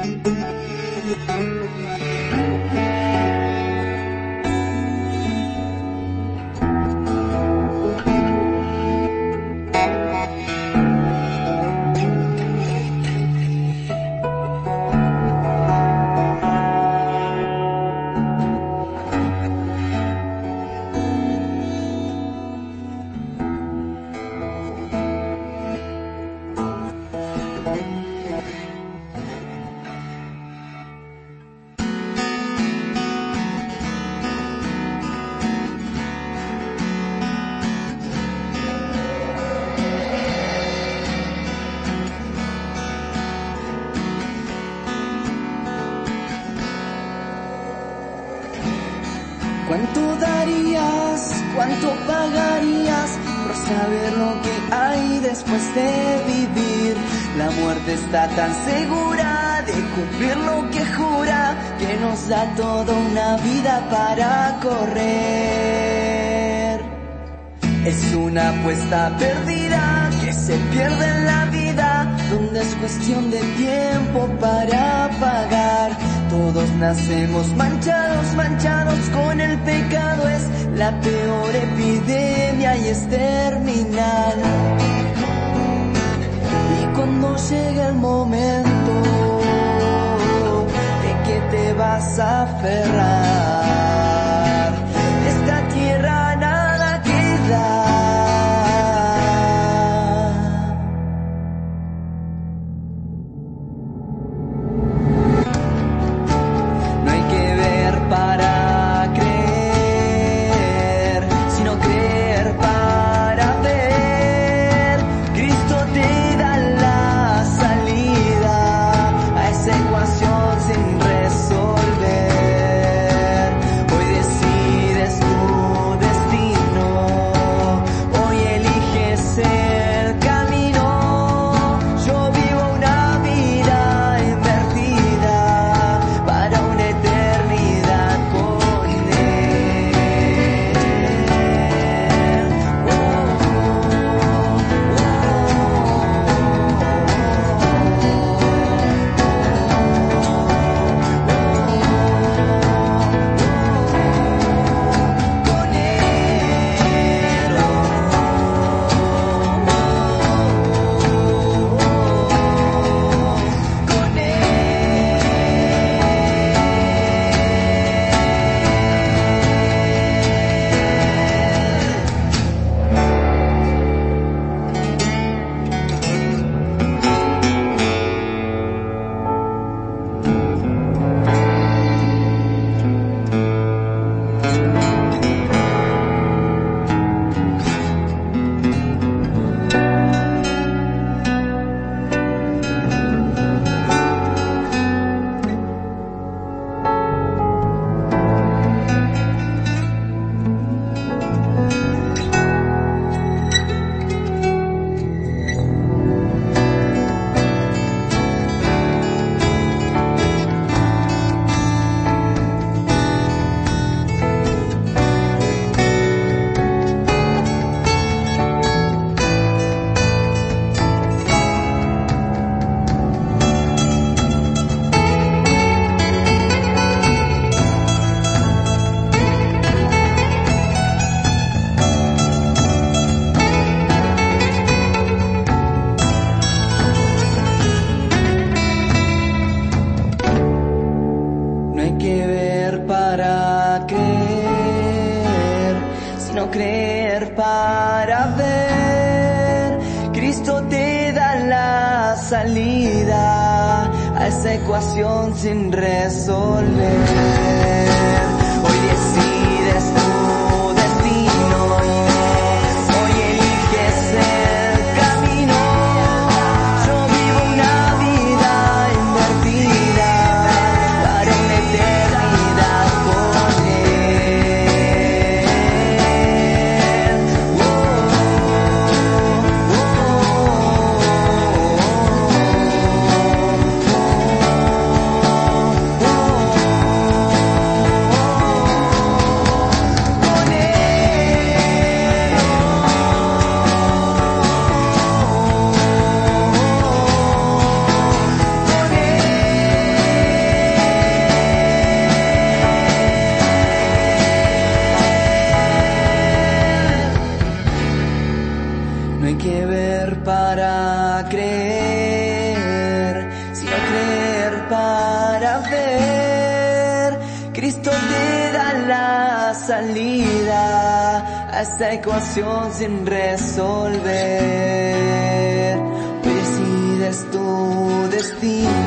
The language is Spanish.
¿Cuánto darías, cuánto pagarías por saber lo que hay después de vivir? La muerte está tan segura de cumplir lo que jura, que nos da toda una vida para correr. Es una apuesta perdida que se pierde en la vida, donde es cuestión de tiempo para pagar. Todos nacemos manchados, manchados con el pecado. Es la peor epidemia y es terminal. Y cuando llegue el momento de que te vas a aferrar, esta tierra nada queda. Creer para ver, Cristo te da la salida a esa ecuación sin resolver. Hoy decides tu destino, hoy eliges el camino. Yo vivo una vida invertida para una eternidad con Él. creer, sino creer para ver. Cristo te da la salida a esta ecuación sin resolver. Hoy decides tu destino.